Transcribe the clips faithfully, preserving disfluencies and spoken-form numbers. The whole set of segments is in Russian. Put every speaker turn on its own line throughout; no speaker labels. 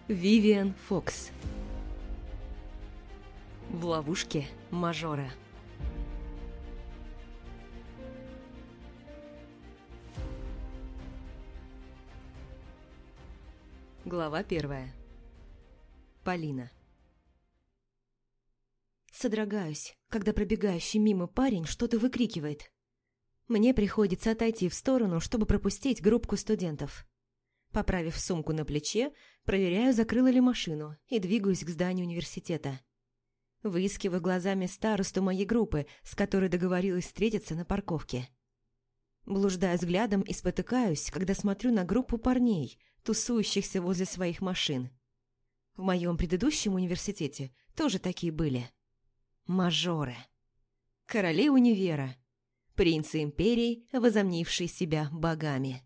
Вивиан Фокс. В ловушке мажора. Глава первая. Полина. Содрогаюсь, когда пробегающий мимо парень что-то выкрикивает. Мне приходится отойти в сторону, чтобы пропустить группку студентов. Поправив сумку на плече, проверяю, закрыла ли машину, и двигаюсь к зданию университета. Выискиваю глазами старосту моей группы, с которой договорилась встретиться на парковке. Блуждаю взглядом и спотыкаюсь, когда смотрю на группу парней, тусующихся возле своих машин. В моем предыдущем университете тоже такие были. Мажоры. Короли универа. Принцы империй, возомнившие себя богами.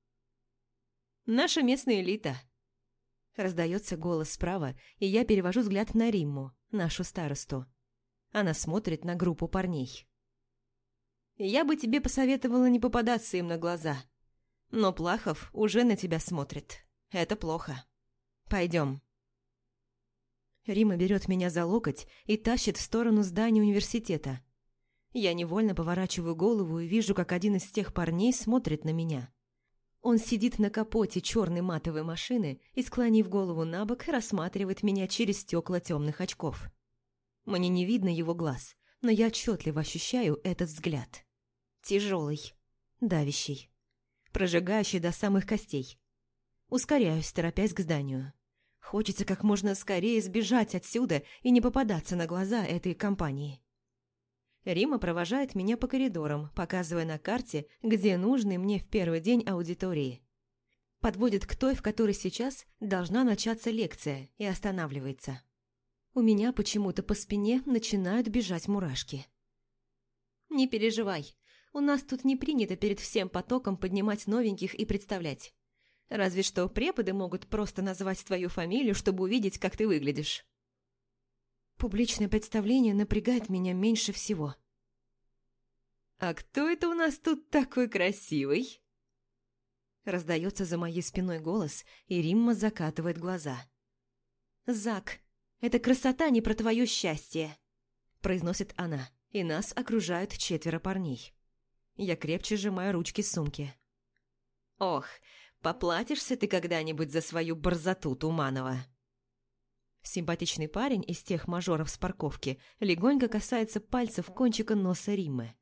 «Наша местная элита!» Раздается голос справа, и я перевожу взгляд на Римму, нашу старосту. Она смотрит на группу парней. «Я бы тебе посоветовала не попадаться им на глаза. Но Плахов уже на тебя смотрит. Это плохо. Пойдем». Римма берет меня за локоть и тащит в сторону здания университета. Я невольно поворачиваю голову и вижу, как один из тех парней смотрит на меня. Он сидит на капоте черной матовой машины и, склонив голову на бок, рассматривает меня через стекла темных очков. Мне не видно его глаз, но я отчетливо ощущаю этот взгляд. Тяжелый, давящий, прожигающий до самых костей. Ускоряюсь, торопясь к зданию. Хочется как можно скорее сбежать отсюда и не попадаться на глаза этой компании. Римма провожает меня по коридорам, показывая на карте, где нужный мне в первый день аудитории. Подводит к той, в которой сейчас должна начаться лекция, и останавливается. У меня почему-то по спине начинают бежать мурашки. «Не переживай, у нас тут не принято перед всем потоком поднимать новеньких и представлять. Разве что преподы могут просто назвать твою фамилию, чтобы увидеть, как ты выглядишь». Публичное представление напрягает меня меньше всего. «А кто это у нас тут такой красивый?» Раздается за моей спиной голос, и Римма закатывает глаза. «Зак, эта красота не про твое счастье», произносит она, и нас окружают четверо парней. Я крепче сжимаю ручки сумки. «Ох, поплатишься ты когда-нибудь за свою борзоту, Туманова». Симпатичный парень из тех мажоров с парковки легонько касается пальцев кончика носа Риммы.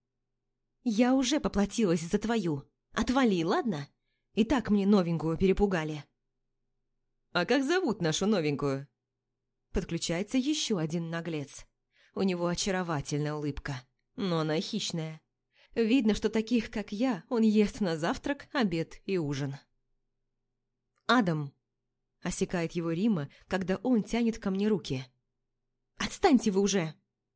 «Я уже поплатилась за твою. Отвали, ладно? И так мне новенькую перепугали». «А как зовут нашу новенькую?» Подключается еще один наглец. У него очаровательная улыбка, но она хищная. Видно, что таких, как я, он ест на завтрак, обед и ужин. «Адам!» – осекает его Римма, когда он тянет ко мне руки. «Отстаньте вы уже!»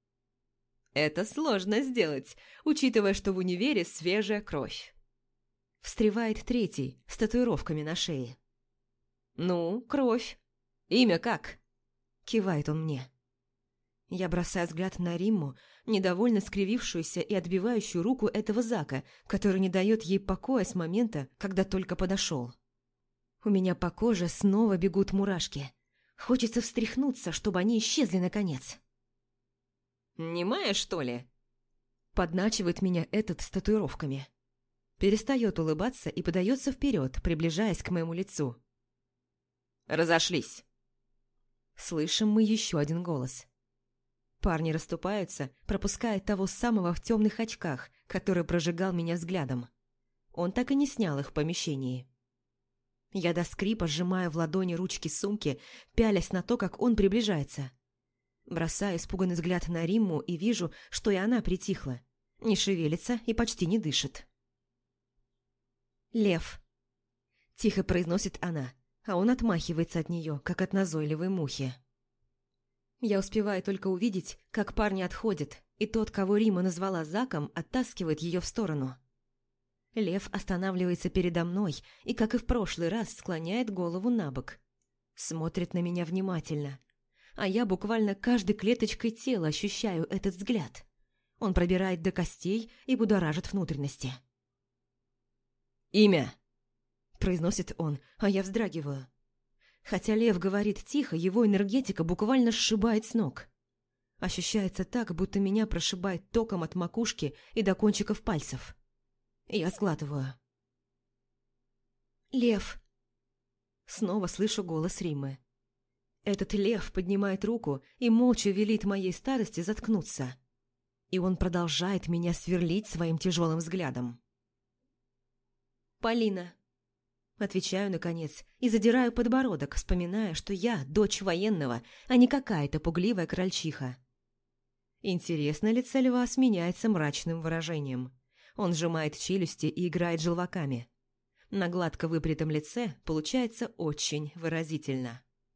«Это сложно сделать, учитывая, что в универе свежая кровь». Встревает третий, с татуировками на шее. «Ну, кровь. Имя как?» – кивает он мне. Я бросаю взгляд на Римму, недовольно скривившуюся и отбивающую руку этого Зака, который не дает ей покоя с момента, когда только подошел. У меня по коже снова бегут мурашки. Хочется встряхнуться, чтобы они исчезли наконец. «Немая, что ли?» Подначивает меня этот с татуировками. Перестает улыбаться и подается вперед, приближаясь к моему лицу. «Разошлись!» Слышим мы еще один голос. Парни расступаются, пропуская того самого в темных очках, который прожигал меня взглядом. Он так и не снял их в помещении. Я до скрипа сжимаю в ладони ручки сумки, пялясь на то, как он приближается. Бросаю испуганный взгляд на Римму и вижу, что и она притихла, не шевелится и почти не дышит. «Лев», – тихо произносит она, а он отмахивается от нее, как от назойливой мухи. Я успеваю только увидеть, как парни отходят, и тот, кого Римма назвала Заком, оттаскивает ее в сторону. Лев останавливается передо мной и, как и в прошлый раз, склоняет голову на бок. Смотрит на меня внимательно, а я буквально каждой клеточкой тела ощущаю этот взгляд. Он пробирает до костей и будоражит внутренности. «Имя!» – произносит он, а я вздрагиваю. Хотя Лев говорит тихо, его энергетика буквально сшибает с ног. Ощущается так, будто меня прошибает током от макушки и до кончиков пальцев. Я сглатываю. «Лев!» Снова слышу голос Риммы. Этот лев поднимает руку и молча велит моей старости заткнуться. И он продолжает меня сверлить своим тяжелым взглядом. «Полина!» Отвечаю, наконец, и задираю подбородок, вспоминая, что я дочь военного, а не какая-то пугливая крольчиха. Интересно, лицо льва сменяется мрачным выражением. Он сжимает челюсти и играет желваками. На гладко выпрятом лице получается очень выразительно.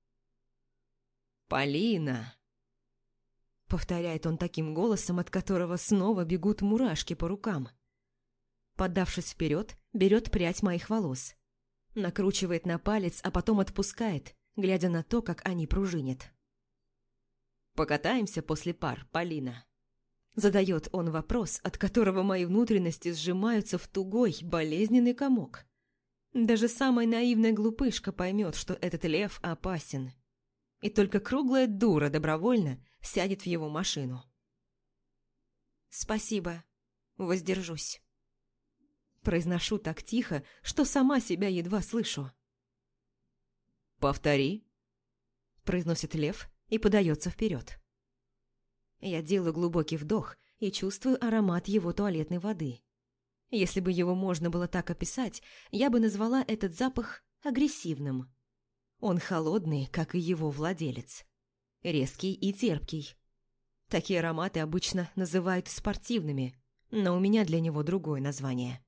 «Полина!» Повторяет он таким голосом, от которого снова бегут мурашки по рукам. Подавшись вперед, берет прядь моих волос. Накручивает на палец, а потом отпускает, глядя на то, как они пружинят. «Покатаемся после пар, Полина?» Задает он вопрос, от которого мои внутренности сжимаются в тугой, болезненный комок. Даже самая наивная глупышка поймет, что этот лев опасен. И только круглая дура добровольно сядет в его машину. «Спасибо, воздержусь». Произношу так тихо, что сама себя едва слышу. «Повтори», – произносит лев и подается вперед. Я делаю глубокий вдох и чувствую аромат его туалетной воды. Если бы его можно было так описать, я бы назвала этот запах агрессивным. Он холодный, как и его владелец. Резкий и терпкий. Такие ароматы обычно называют спортивными, но у меня для него другое название.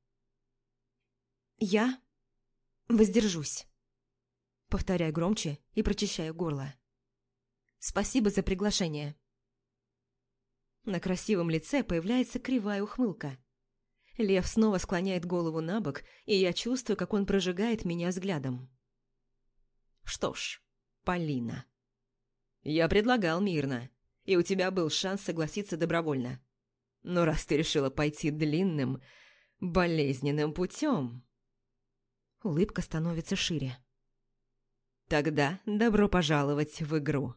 «Я воздержусь», — повторяю громче и прочищаю горло. «Спасибо за приглашение». На красивом лице появляется кривая ухмылка. Лев снова склоняет голову на бок, и я чувствую, как он прожигает меня взглядом. «Что ж, Полина, я предлагал мирно, и у тебя был шанс согласиться добровольно. Но раз ты решила пойти длинным, болезненным путем...» Улыбка становится шире. «Тогда добро пожаловать в игру».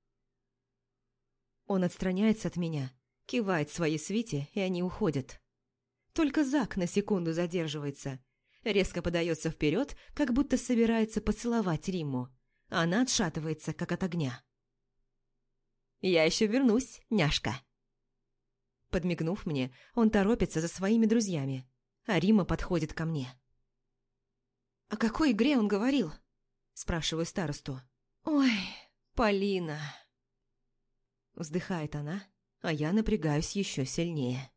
Он отстраняется от меня, кивает своей свите, и они уходят. Только Зак на секунду задерживается, резко подается вперед, как будто собирается поцеловать Римму. Она отшатывается, как от огня. «Я еще вернусь, няшка». Подмигнув мне, он торопится за своими друзьями, а Римма подходит ко мне. «О какой игре он говорил?» – спрашиваю старосту. «Ой, Полина...» Вздыхает она, а я напрягаюсь еще сильнее.